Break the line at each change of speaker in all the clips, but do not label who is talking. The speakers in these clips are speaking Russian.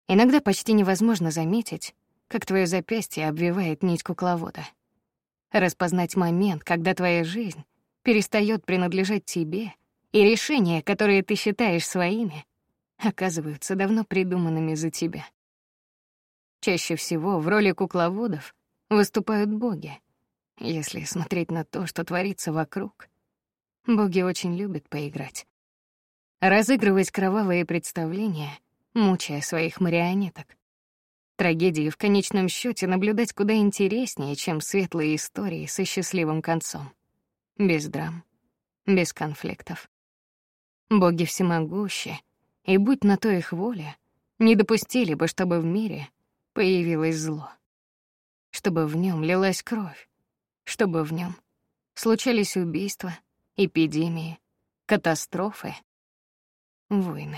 Иногда почти невозможно заметить, как твоё запястье обвивает нить кукловода. Распознать момент, когда твоя жизнь перестаёт принадлежать тебе, и решения, которые ты считаешь своими, оказываются давно придуманными за тебя. Чаще всего в роли кукловодов выступают боги. Если смотреть на то, что творится вокруг, боги очень любят поиграть. Разыгрывать кровавые представления, мучая своих марионеток. Трагедии в конечном счёте наблюдать куда интереснее, чем светлые истории со счастливым концом. Без драм, без конфликтов. Боги всемогущи, и будь на то их воля, не допустили бы, чтобы в мире появилось зло. Чтобы в нём лилась кровь, чтобы в нём случались убийства, эпидемии, катастрофы, войны.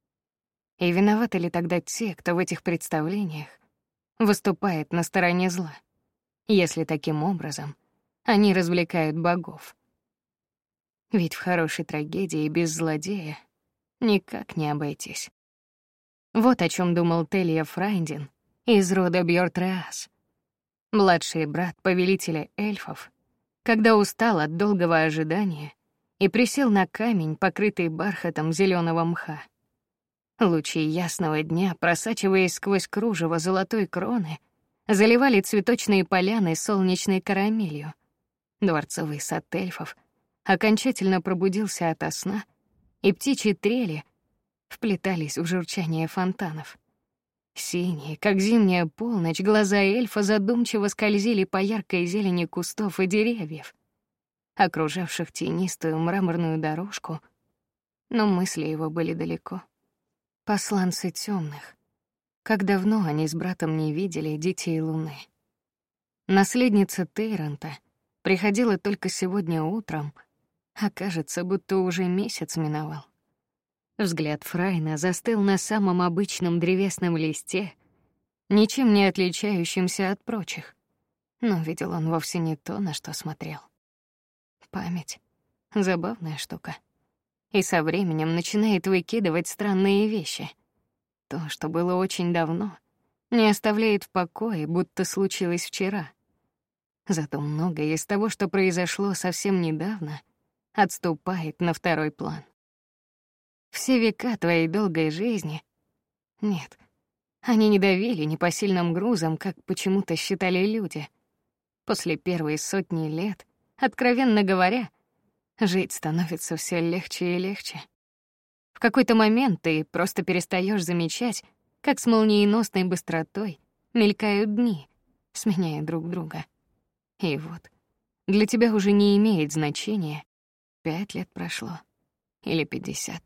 И виноваты ли тогда те, кто в этих представлениях выступает на стороне зла, если таким образом они развлекают богов? Ведь в хорошей трагедии без злодея никак не обойтись. Вот о чём думал Телия Фрайндин из рода Бьортреас, младший брат повелителя эльфов, когда устал от долгого ожидания и присел на камень, покрытый бархатом зелёного мха. Лучи ясного дня, просачиваясь сквозь кружево золотой кроны, заливали цветочные поляны солнечной карамелью. Дворцовый сад эльфов окончательно пробудился ото сна, и птичьи трели вплетались в журчание фонтанов. Синие, как зимняя полночь, глаза эльфа задумчиво скользили по яркой зелени кустов и деревьев, окружавших тенистую мраморную дорожку, но мысли его были далеко. Посланцы тёмных. Как давно они с братом не видели детей Луны. Наследница Тейранта приходила только сегодня утром, а кажется, будто уже месяц миновал. Взгляд Фрайна застыл на самом обычном древесном листе, ничем не отличающемся от прочих, но видел он вовсе не то, на что смотрел. Память — забавная штука. И со временем начинает выкидывать странные вещи. То, что было очень давно, не оставляет в покое, будто случилось вчера. Зато многое из того, что произошло совсем недавно, отступает на второй план. Все века твоей долгой жизни... Нет, они не давили непосильным грузом, как почему-то считали люди. После первой сотни лет, откровенно говоря, жить становится все легче и легче. В какой-то момент ты просто перестаёшь замечать, как с молниеносной быстротой мелькают дни, сменяя друг друга. И вот, для тебя уже не имеет значения, 5 лет прошло или 50.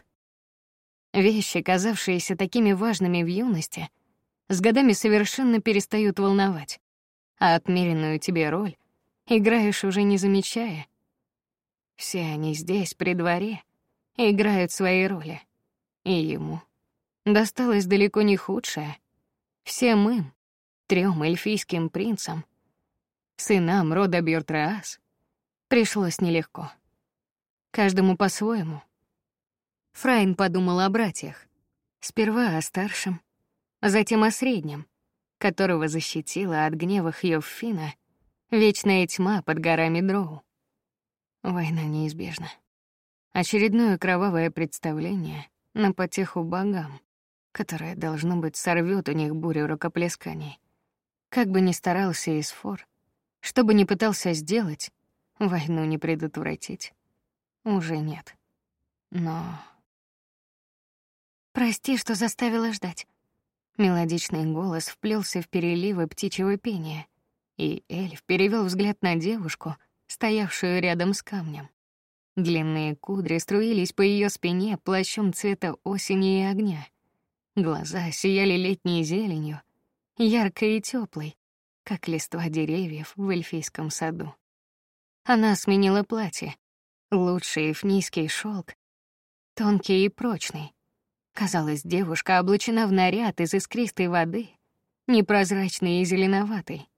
Вещи, казавшиеся такими важными в юности, с годами совершенно перестают волновать, а отмеренную тебе роль играешь уже не замечая. Все они здесь, при дворе, играют свои роли. И ему досталось далеко не худшее. Всем им, 3 эльфийским принцам, сынам рода Бьортреас, пришлось нелегко. Каждому по-своему. Фрайн подумал о братьях. Сперва о старшем, затем о среднем, которого защитила от гнева Хьёффина вечная тьма под горами Дроу. Война неизбежна. Очередное кровавое представление на потеху богам, которое, должно быть, сорвёт у них бурю рукоплесканий. Как бы ни старался Исфор, что бы ни пытался сделать, войну не предотвратить. Уже нет. Но... «Прости, что заставила ждать». Мелодичный голос вплелся в переливы птичьего пения, и эльф перевёл взгляд на девушку, стоявшую рядом с камнем. Длинные кудри струились по её спине плащом цвета осени и огня. Глаза сияли летней зеленью, яркой и тёплой, как листва деревьев в эльфийском саду. Она сменила платье. Лучший эфнийский шёлк, тонкий и прочный. Казалось, девушка облачена в наряд из искристой воды, непрозрачный и зеленоватый.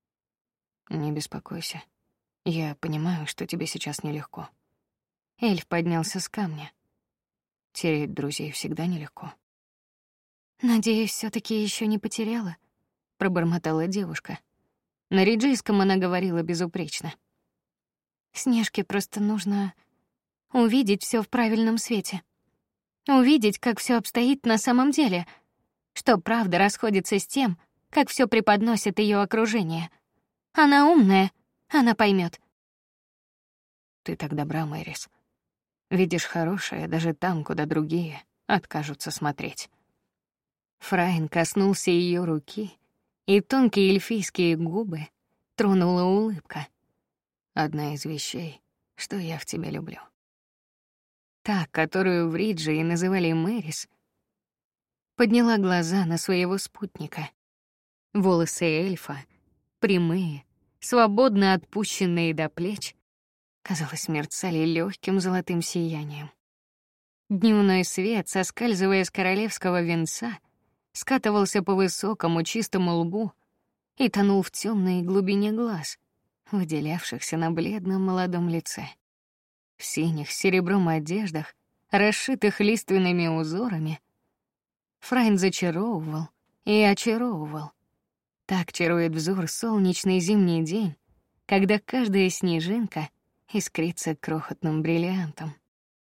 «Не беспокойся. Я понимаю, что тебе сейчас нелегко». Эльф поднялся с камня. Терять друзей всегда нелегко. Надеюсь, все таки еще не потеряла, пробормотала девушка. На риджийском она говорила безупречно. Снежке просто нужно увидеть все в правильном свете. Увидеть, как все обстоит на самом деле, что правда расходится с тем, как все преподносит ее окружение. Она умная, она поймет. Ты так добра, Мэрис. Видишь хорошее даже там, куда другие откажутся смотреть. Фрайн коснулся ее руки, и тонкие эльфийские губы тронула улыбка. Одна из вещей, что я в тебе люблю. Та, которую в Риджии называли Мэрис, подняла глаза на своего спутника. Волосы эльфа, прямые, свободно отпущенные до плеч, казалось, мерцали легким золотым сиянием. Дневной свет, соскальзывая с королевского венца, скатывался по высокому чистому лбу и тонул в темной глубине глаз, выделявшихся на бледном молодом лице. В синих с серебром одеждах, расшитых лиственными узорами, Фрайн зачаровывал и очаровывал. Так чарует взор солнечный зимний день, когда каждая снежинка искрится крохотным бриллиантом.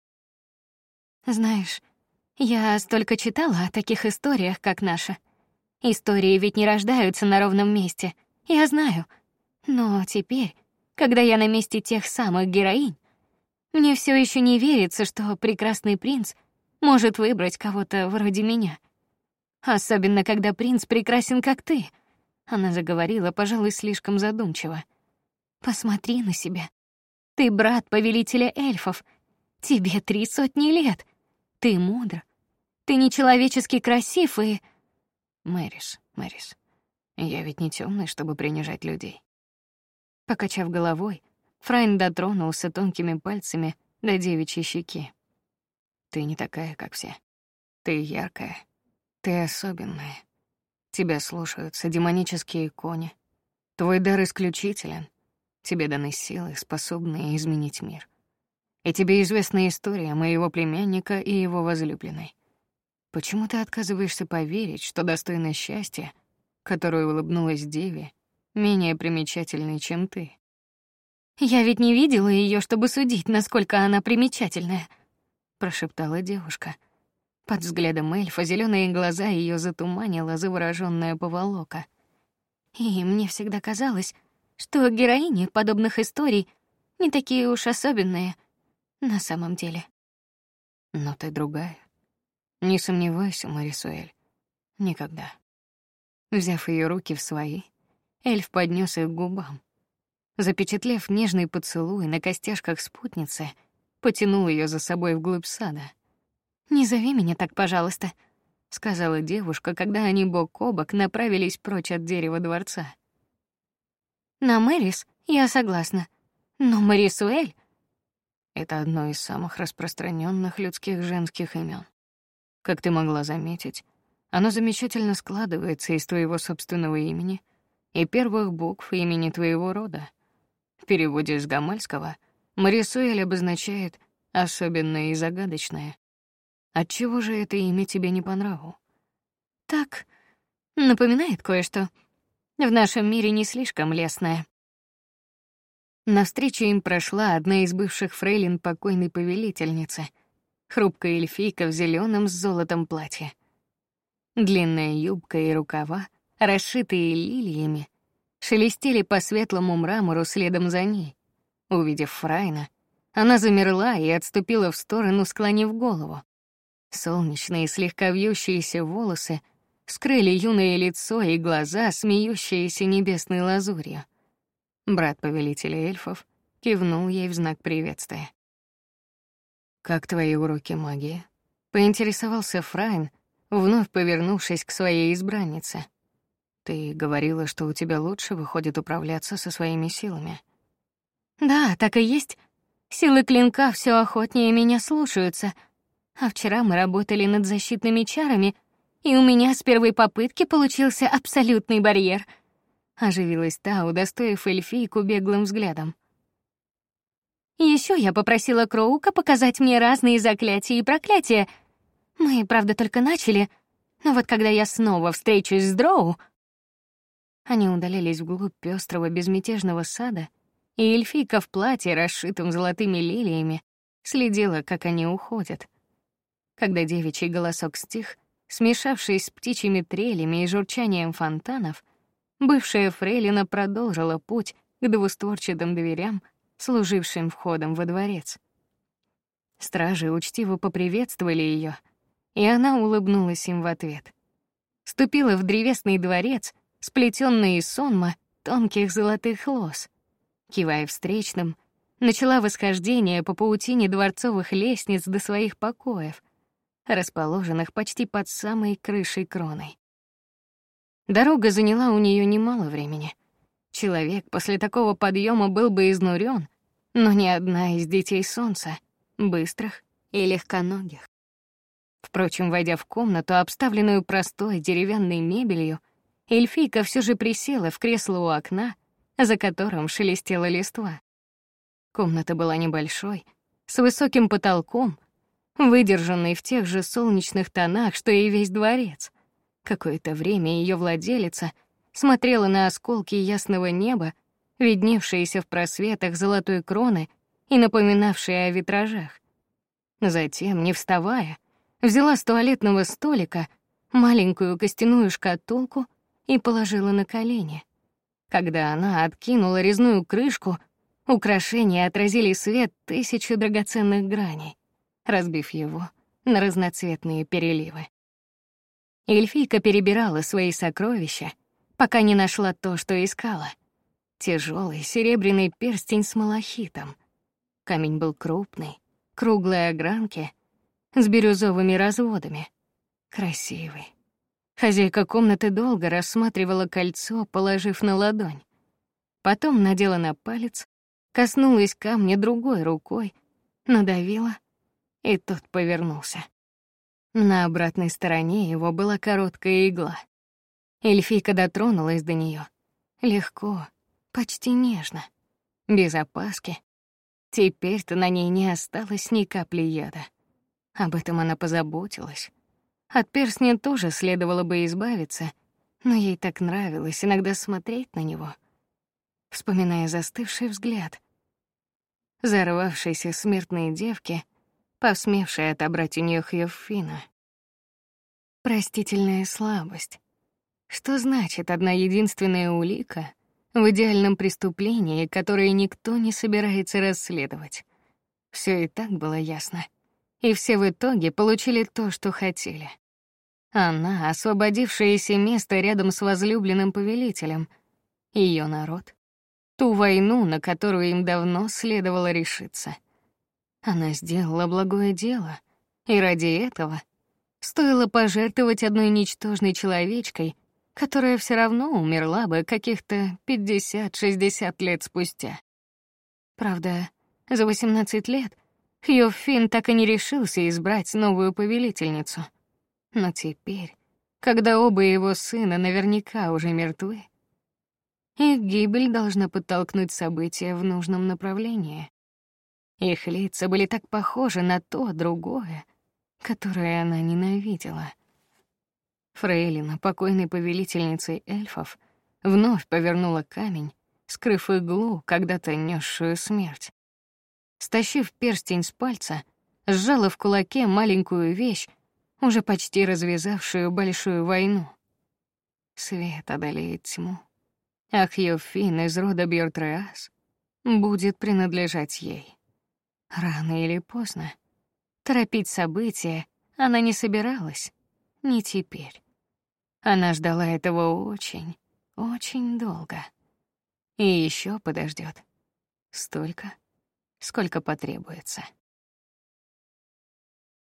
Знаешь, я столько читала о таких историях, как наша. Истории ведь не рождаются на ровном месте, я знаю. Но теперь, когда я на месте тех самых героинь, мне все еще не верится, что прекрасный принц может выбрать кого-то вроде меня. Особенно, когда принц прекрасен, как ты. Она заговорила, пожалуй, слишком задумчиво. Посмотри на себя. Ты брат повелителя эльфов. Тебе 300 лет. Ты мудр. Ты нечеловечески красив и... Мэрис, я ведь не темный, чтобы принижать людей. Покачав головой, Фрайн дотронулся тонкими пальцами до девичьей щеки. Ты не такая, как все. Ты яркая. Ты особенная. Тебя слушаются демонические кони. Твой дар исключителен. Тебе даны силы, способные изменить мир. И тебе известна история моего племянника и его возлюбленной. Почему ты отказываешься поверить, что достойна счастья, которое улыбнулась деве, менее примечательной, чем ты? Я ведь не видела ее, чтобы судить, насколько она примечательная, прошептала девушка. Под взглядом эльфа зеленые глаза ее затуманила заворожённая поволока. И мне всегда казалось, что героини подобных историй не такие уж особенные на самом деле. Но ты другая. Не сомневайся, Марисуэль. Никогда. Взяв ее руки в свои, эльф поднес их к губам. Запечатлев нежный поцелуй на костяшках спутницы, потянул ее за собой вглубь сада. «Не зови меня так, пожалуйста», — сказала девушка, когда они бок о бок направились прочь от дерева дворца. «На Мэрис я согласна, но Марисуэль...» Это одно из самых распространенных людских женских имен. Как ты могла заметить, оно замечательно складывается из твоего собственного имени и первых букв имени твоего рода. В переводе с гамальского Марисуэль обозначает особенное и загадочное. Отчего же это имя тебе не по нраву? Так, напоминает кое-что. В нашем мире не слишком лестное. Навстречу им прошла одна из бывших фрейлин покойной повелительницы, хрупкая эльфийка в зеленом с золотом платье. Длинная юбка и рукава, расшитые лилиями, шелестели по светлому мрамору следом за ней. Увидев Фрайна, она замерла и отступила в сторону, склонив голову. Солнечные, слегка вьющиеся волосы скрыли юное лицо и глаза, смеющиеся небесной лазурью. Брат повелителя эльфов кивнул ей в знак приветствия. «Как твои уроки магии?» — поинтересовался Фрайн, вновь повернувшись к своей избраннице. «Ты говорила, что у тебя лучше выходит управляться со своими силами». «Да, так и есть. Силы клинка все охотнее меня слушаются. А вчера мы работали над защитными чарами, и у меня с первой попытки получился абсолютный барьер». Оживилась та, удостоив эльфийку беглым взглядом. Еще я попросила Кроука показать мне разные заклятия и проклятия. Мы, правда, только начали, Но вот когда я снова встречусь с Дроу... Они удалились вглубь пёстрого безмятежного сада, и эльфийка в платье, расшитом золотыми лилиями, следила, как они уходят. Когда девичий голосок стих, смешавшись с птичьими трелями и журчанием фонтанов, бывшая фрейлина продолжила путь к двустворчатым дверям, служившим входом во дворец. Стражи учтиво поприветствовали её, и она улыбнулась им в ответ. Ступила в древесный дворец, сплетённый из сонма тонких золотых лос. Кивая встречным, начала восхождение по паутине дворцовых лестниц до своих покоев, расположенных почти под самой крышей кроной. Дорога заняла у неё немало времени. Человек после такого подъёма был бы изнурён, но ни одна из детей солнца, быстрых и легконогих. Впрочем, войдя в комнату, обставленную простой деревянной мебелью, эльфийка всё же присела в кресло у окна, за которым шелестела листва. Комната была небольшой, с высоким потолком, выдержанной в тех же солнечных тонах, что и весь дворец. Какое-то время её владелица смотрела на осколки ясного неба, видневшиеся в просветах золотой кроны и напоминавшие о витражах. Затем, не вставая, взяла с туалетного столика маленькую костяную шкатулку и положила на колени. Когда она откинула резную крышку, украшения отразили свет тысячи драгоценных граней, разбив его на разноцветные переливы. Эльфийка перебирала свои сокровища, пока не нашла то, что искала. Тяжелый серебряный перстень с малахитом. Камень был крупный, круглой огранки, с бирюзовыми разводами. Красивый. Хозяйка комнаты долго рассматривала кольцо, положив на ладонь. Потом надела на палец, коснулась камня другой рукой, надавила, и тот повернулся. На обратной стороне его была короткая игла. Эльфийка дотронулась до неё. Легко, почти нежно, без опаски. Теперь-то на ней не осталось ни капли яда. Об этом она позаботилась. От перстня тоже следовало бы избавиться, но ей так нравилось иногда смотреть на него, вспоминая застывший взгляд взорвавшейся смертной девки, посмевшей отобрать у неё Хьёффина. Простительная слабость. Что значит одна единственная улика в идеальном преступлении, которое никто не собирается расследовать? Всё и так было ясно. И все в итоге получили то, что хотели. Она, освободившаяся место рядом с возлюбленным повелителем, её народ, ту войну, на которую им давно следовало решиться. Она сделала благое дело, и ради этого стоило пожертвовать одной ничтожной человечкой, которая всё равно умерла бы каких-то 50-60 лет спустя. Правда, за 18 лет Хьёффин так и не решился избрать новую повелительницу. Но теперь, когда оба его сына наверняка уже мертвы, их гибель должна подтолкнуть события в нужном направлении. Их лица были так похожи на то другое, которое она ненавидела. Фрейлина, покойной повелительницей эльфов, вновь повернула камень, скрыв иглу, когда-то нёсшую смерть. Стащив перстень с пальца, сжала в кулаке маленькую вещь, уже почти развязавшую большую войну. Свет одолеет тьму, а Хьёффин из рода Бьёртреас будет принадлежать ей. Рано или поздно. Торопить события она не собиралась, не теперь. Она ждала этого очень, очень долго. И ещё подождёт. Столько, сколько потребуется.